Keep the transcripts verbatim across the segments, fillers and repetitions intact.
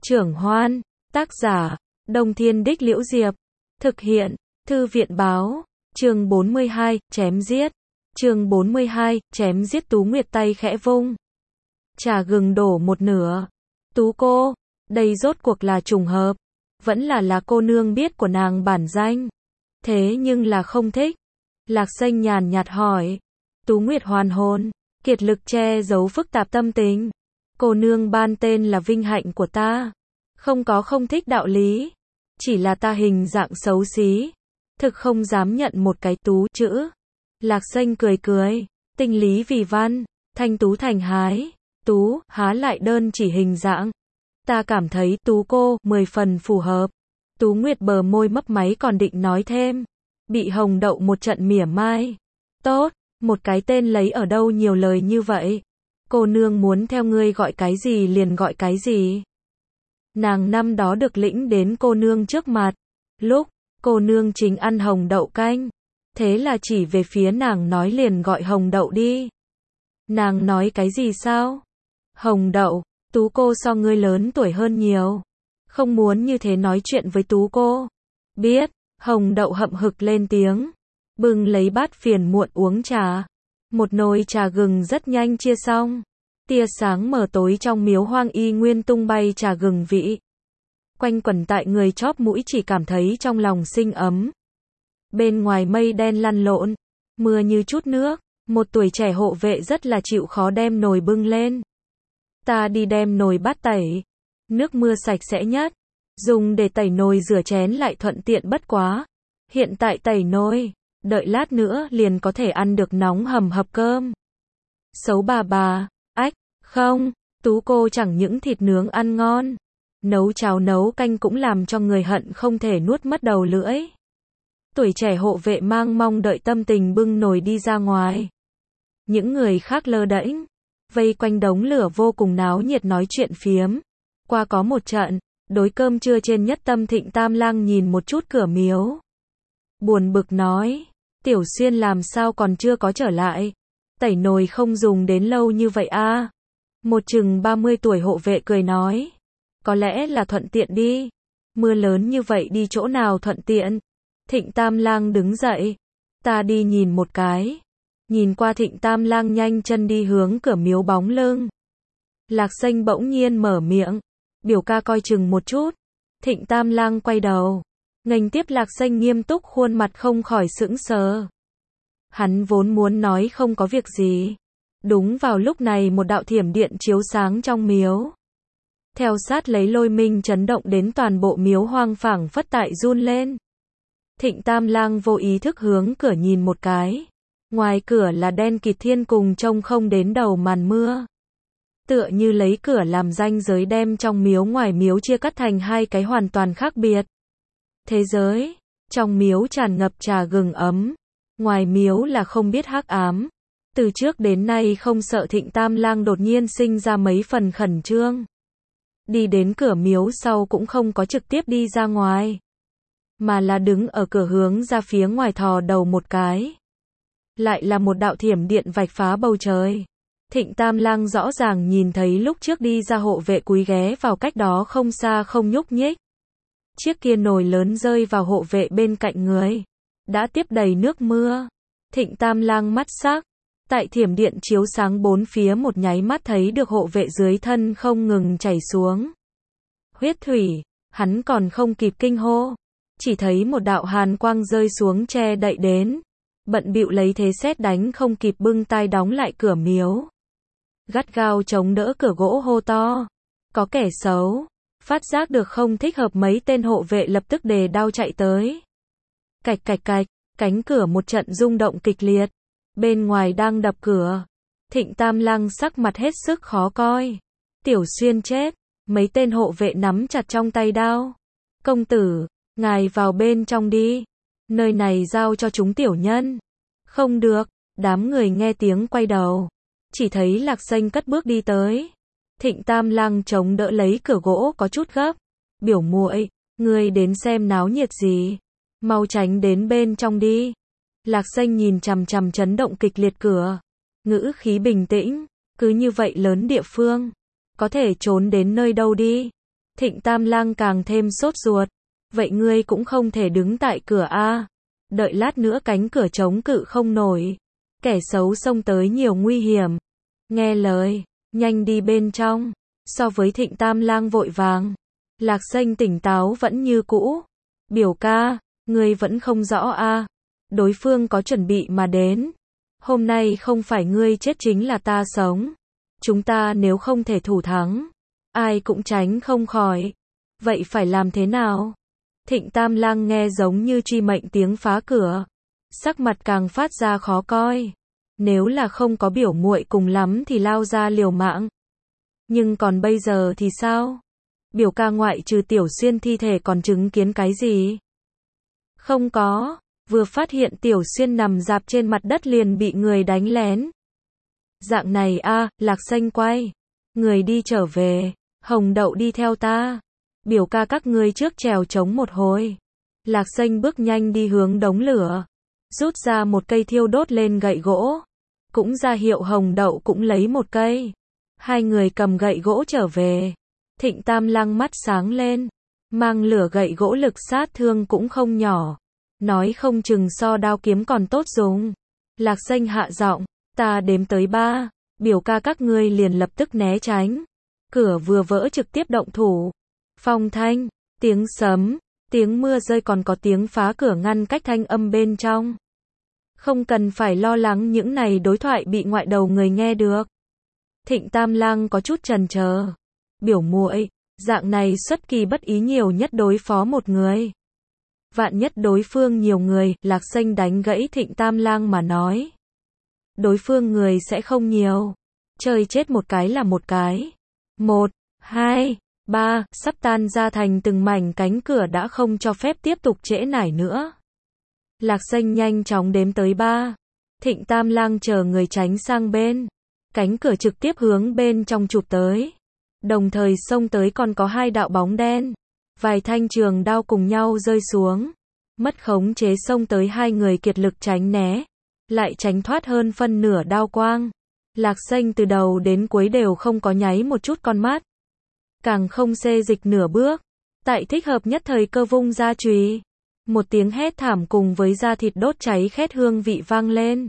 Trưởng Hoan, tác giả, Đông Thiên Đích Liễu Diệp, thực hiện, Thư viện Báo, chương bốn mươi hai, chém giết, chương bốn mươi hai, chém giết. Tú Nguyệt tay khẽ vung, trà gừng đổ một nửa. Tú cô, đây rốt cuộc là trùng hợp, vẫn là là cô nương biết của nàng bản danh, thế nhưng là không thích. Lạc Xanh nhàn nhạt hỏi. Tú Nguyệt hoàn hồn, kiệt lực che giấu phức tạp tâm tình. Cô nương ban tên là vinh hạnh của ta, không có không thích đạo lý, chỉ là ta hình dạng xấu xí, thực không dám nhận một cái tú chữ. Lạc Xanh cười cười, tinh lý vì văn, thanh tú thành hái, tú, há lại đơn chỉ hình dạng. Ta cảm thấy tú cô, mười phần phù hợp. Tú Nguyệt bờ môi mấp máy còn định nói thêm, bị Hồng Đậu một trận mỉa mai. Tốt, một cái tên lấy ở đâu nhiều lời như vậy. Cô nương muốn theo ngươi gọi cái gì liền gọi cái gì. Nàng năm đó được lĩnh đến cô nương trước mặt, lúc cô nương chính ăn hồng đậu canh, thế là chỉ về phía nàng nói liền gọi Hồng Đậu đi. Nàng nói cái gì sao? Hồng Đậu, Tú cô so ngươi lớn tuổi hơn nhiều, không muốn như thế nói chuyện với Tú cô. Biết. Hồng Đậu hậm hực lên tiếng, bưng lấy bát phiền muộn uống trà. Một nồi trà gừng rất nhanh chia xong, tia sáng mờ tối trong miếu hoang y nguyên tung bay trà gừng vị, quanh quẩn tại người chóp mũi, chỉ cảm thấy trong lòng sinh ấm. Bên ngoài mây đen lăn lộn, mưa như chút nước, một tuổi trẻ hộ vệ rất là chịu khó đem nồi bưng lên. Ta đi đem nồi bát tẩy, nước mưa sạch sẽ nhất, dùng để tẩy nồi rửa chén lại thuận tiện bất quá. Hiện tại tẩy nồi, đợi lát nữa liền có thể ăn được nóng hầm hập cơm. Xấu bà bà, ách, không, Tú cô chẳng những thịt nướng ăn ngon, nấu cháo nấu canh cũng làm cho người hận không thể nuốt mất đầu lưỡi. Tuổi trẻ hộ vệ mang mong đợi tâm tình bưng nồi đi ra ngoài. Những người khác lơ đễnh, vây quanh đống lửa vô cùng náo nhiệt nói chuyện phiếm. Qua có một trận, đối cơm trưa trên nhất tâm Thịnh Tam Lang nhìn một chút cửa miếu, buồn bực nói, Tiểu Xuyên làm sao còn chưa có trở lại, tẩy nồi không dùng đến lâu như vậy a. À? Một chừng ba mươi tuổi hộ vệ cười nói, có lẽ là thuận tiện đi, mưa lớn như vậy đi chỗ nào thuận tiện. Thịnh Tam Lang đứng dậy, ta đi nhìn một cái. Nhìn qua Thịnh Tam Lang nhanh chân đi hướng cửa miếu bóng lưng. Lạc Xanh bỗng nhiên mở miệng, biểu ca coi chừng một chút. Thịnh Tam Lang quay đầu, nghênh tiếp Lạc Xanh nghiêm túc, khuôn mặt không khỏi sững sờ. Hắn vốn muốn nói không có việc gì. Đúng vào lúc này một đạo thiểm điện chiếu sáng trong miếu, theo sát lấy lôi minh chấn động đến toàn bộ miếu hoang phảng phất tại run lên. Thịnh Tam Lang vô ý thức hướng cửa nhìn một cái. Ngoài cửa là đen kịt thiên cùng trông không đến đầu màn mưa. Tựa như lấy cửa làm ranh giới đem trong miếu ngoài miếu chia cắt thành hai cái hoàn toàn khác biệt thế giới. Trong miếu tràn ngập trà gừng ấm, ngoài miếu là không biết hắc ám. Từ trước đến nay không sợ Thịnh Tam Lang đột nhiên sinh ra mấy phần khẩn trương. Đi đến cửa miếu sau cũng không có trực tiếp đi ra ngoài, mà là đứng ở cửa hướng ra phía ngoài thò đầu một cái. Lại là một đạo thiểm điện vạch phá bầu trời. Thịnh Tam Lang rõ ràng nhìn thấy lúc trước đi ra hộ vệ cúi ghé vào cách đó không xa không nhúc nhích. Chiếc kia nồi lớn rơi vào hộ vệ bên cạnh người, đã tiếp đầy nước mưa. Thịnh Tam Lang mắt sắc, tại thiểm điện chiếu sáng bốn phía một nháy mắt thấy được hộ vệ dưới thân không ngừng chảy xuống huyết thủy, hắn còn không kịp kinh hô, chỉ thấy một đạo hàn quang rơi xuống che đậy đến, bận bịu lấy thế sét đánh không kịp bưng tay đóng lại cửa miếu, gắt gao chống đỡ cửa gỗ hô to, có kẻ xấu. Phát giác được không thích hợp, mấy tên hộ vệ lập tức đề đao chạy tới. Cạch cạch cạch, cánh cửa một trận rung động kịch liệt. Bên ngoài đang đập cửa. Thịnh Tam Lang sắc mặt hết sức khó coi. Tiểu Xuyên chết. Mấy tên hộ vệ nắm chặt trong tay đao. Công tử, ngài vào bên trong đi. Nơi này giao cho chúng tiểu nhân. Không được. Đám người nghe tiếng quay đầu, chỉ thấy Lạc Xanh cất bước đi tới. Thịnh Tam Lang chống đỡ lấy cửa gỗ có chút gấp. Biểu muội, ngươi đến xem náo nhiệt gì? Mau tránh đến bên trong đi. Lạc Xanh nhìn chằm chằm chấn động kịch liệt cửa, ngữ khí bình tĩnh, cứ như vậy lớn địa phương, có thể trốn đến nơi đâu đi. Thịnh Tam Lang càng thêm sốt ruột. Vậy ngươi cũng không thể đứng tại cửa a? Đợi lát nữa cánh cửa chống cự không nổi. Kẻ xấu xông tới nhiều nguy hiểm. Nghe lời, nhanh đi bên trong. So với Thịnh Tam Lang vội vàng, Lạc Xanh tỉnh táo vẫn như cũ. Biểu ca, ngươi vẫn không rõ a? Đối phương có chuẩn bị mà đến. Hôm nay không phải ngươi chết chính là ta sống. Chúng ta nếu không thể thủ thắng, ai cũng tránh không khỏi. Vậy phải làm thế nào? Thịnh Tam Lang nghe giống như truy mệnh tiếng phá cửa. Sắc mặt càng phát ra khó coi. Nếu là không có biểu muội cùng lắm thì lao ra liều mạng. Nhưng còn bây giờ thì sao? Biểu ca ngoại trừ Tiểu Xuyên thi thể còn chứng kiến cái gì? Không có, vừa phát hiện Tiểu Xuyên nằm rạp trên mặt đất liền bị người đánh lén. Dạng này a, Lạc Xanh quay. Người đi trở về, Hồng Đậu đi theo ta. Biểu ca các ngươi trước trèo trống một hồi. Lạc Xanh bước nhanh đi hướng đống lửa. Rút ra một cây thiêu đốt lên gậy gỗ. Cũng ra hiệu Hồng Đậu cũng lấy một cây. Hai người cầm gậy gỗ trở về. Thịnh Tam Lang mắt sáng lên. Mang lửa gậy gỗ lực sát thương cũng không nhỏ. Nói không chừng so đao kiếm còn tốt dùng. Lạc Xanh hạ giọng. Ta đếm tới ba. Biểu ca các ngươi liền lập tức né tránh. Cửa vừa vỡ trực tiếp động thủ. Phong thanh, tiếng sấm, tiếng mưa rơi còn có tiếng phá cửa ngăn cách thanh âm bên trong. Không cần phải lo lắng những này đối thoại bị ngoại đầu người nghe được. Thịnh Tam Lang có chút chần chờ. Biểu muội, dạng này xuất kỳ bất ý nhiều nhất đối phó một người. Vạn nhất đối phương nhiều người, Lạc Xanh đánh gãy Thịnh Tam Lang mà nói. Đối phương người sẽ không nhiều. Chơi chết một cái là một cái. Một, hai, ba, sắp tan ra thành từng mảnh cánh cửa đã không cho phép tiếp tục trễ nải nữa. Lạc Xanh nhanh chóng đếm tới ba. Thịnh Tam Lang chờ người tránh sang bên. Cánh cửa trực tiếp hướng bên trong chụp tới. Đồng thời xông tới còn có hai đạo bóng đen. Vài thanh trường đao cùng nhau rơi xuống. Mất khống chế xông tới hai người kiệt lực tránh né. Lại tránh thoát hơn phân nửa đao quang. Lạc Xanh từ đầu đến cuối đều không có nháy một chút con mắt. Càng không xê dịch nửa bước. Tại thích hợp nhất thời cơ vung ra chùy. Một tiếng hét thảm cùng với da thịt đốt cháy khét hương vị vang lên.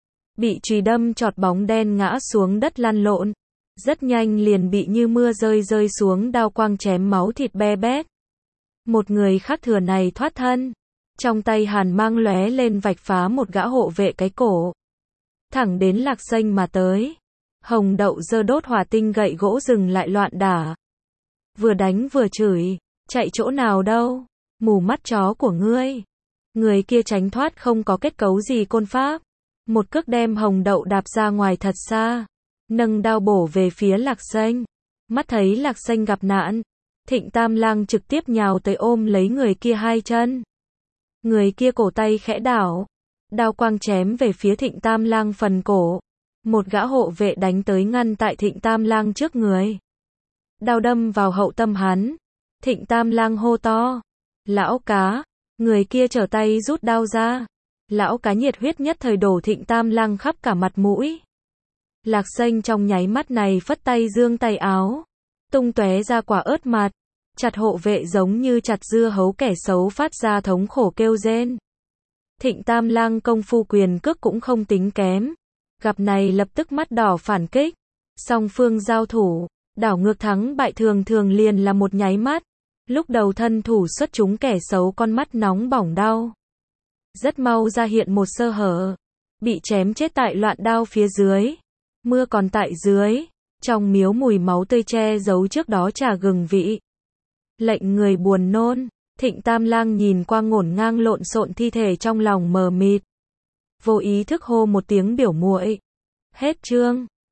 Bị chùy đâm chọt bóng đen ngã xuống đất lăn lộn. Rất nhanh liền bị như mưa rơi rơi xuống đao quang chém máu thịt be bét. Một người khác thừa này thoát thân. Trong tay hàn mang lóe lên vạch phá một gã hộ vệ cái cổ. Thẳng đến Lạc Xanh mà tới. Hồng Đậu giơ đốt hỏa tinh gậy gỗ dừng lại loạn đả. Vừa đánh vừa chửi. Chạy chỗ nào đâu? Mù mắt chó của ngươi. Người kia tránh thoát không có kết cấu gì côn pháp. Một cước đem Hồng Đậu đạp ra ngoài thật xa. Nâng đao bổ về phía Lạc Xanh. Mắt thấy Lạc Xanh gặp nạn. Thịnh Tam Lang trực tiếp nhào tới ôm lấy người kia hai chân. Người kia cổ tay khẽ đảo. Đao quang chém về phía Thịnh Tam Lang phần cổ. Một gã hộ vệ đánh tới ngăn tại Thịnh Tam Lang trước người. Đao đâm vào hậu tâm hắn. Thịnh Tam Lang hô to. Lão cá. Người kia trở tay rút đao ra. Lão cá nhiệt huyết nhất thời đổ Thịnh Tam Lang khắp cả mặt mũi. Lạc Xanh trong nháy mắt này phất tay giương tay áo. Tung tóe ra quả ớt mặt. Chặt hộ vệ giống như chặt dưa hấu kẻ xấu phát ra thống khổ kêu rên. Thịnh Tam Lang công phu quyền cước cũng không tính kém. Gặp này lập tức mắt đỏ phản kích. Song phương giao thủ. Đảo ngược thắng bại thường thường liền là một nháy mắt. Lúc đầu thân thủ xuất chúng kẻ xấu con mắt nóng bỏng đau. Rất mau ra hiện một sơ hở. Bị chém chết tại loạn đao phía dưới. Mưa còn tại dưới. Trong miếu mùi máu tươi che giấu trước đó trà gừng vị. Lệnh người buồn nôn. Thịnh Tam Lang nhìn qua ngổn ngang lộn xộn thi thể trong lòng mờ mịt. Vô ý thức hô một tiếng biểu muội. Hết chương.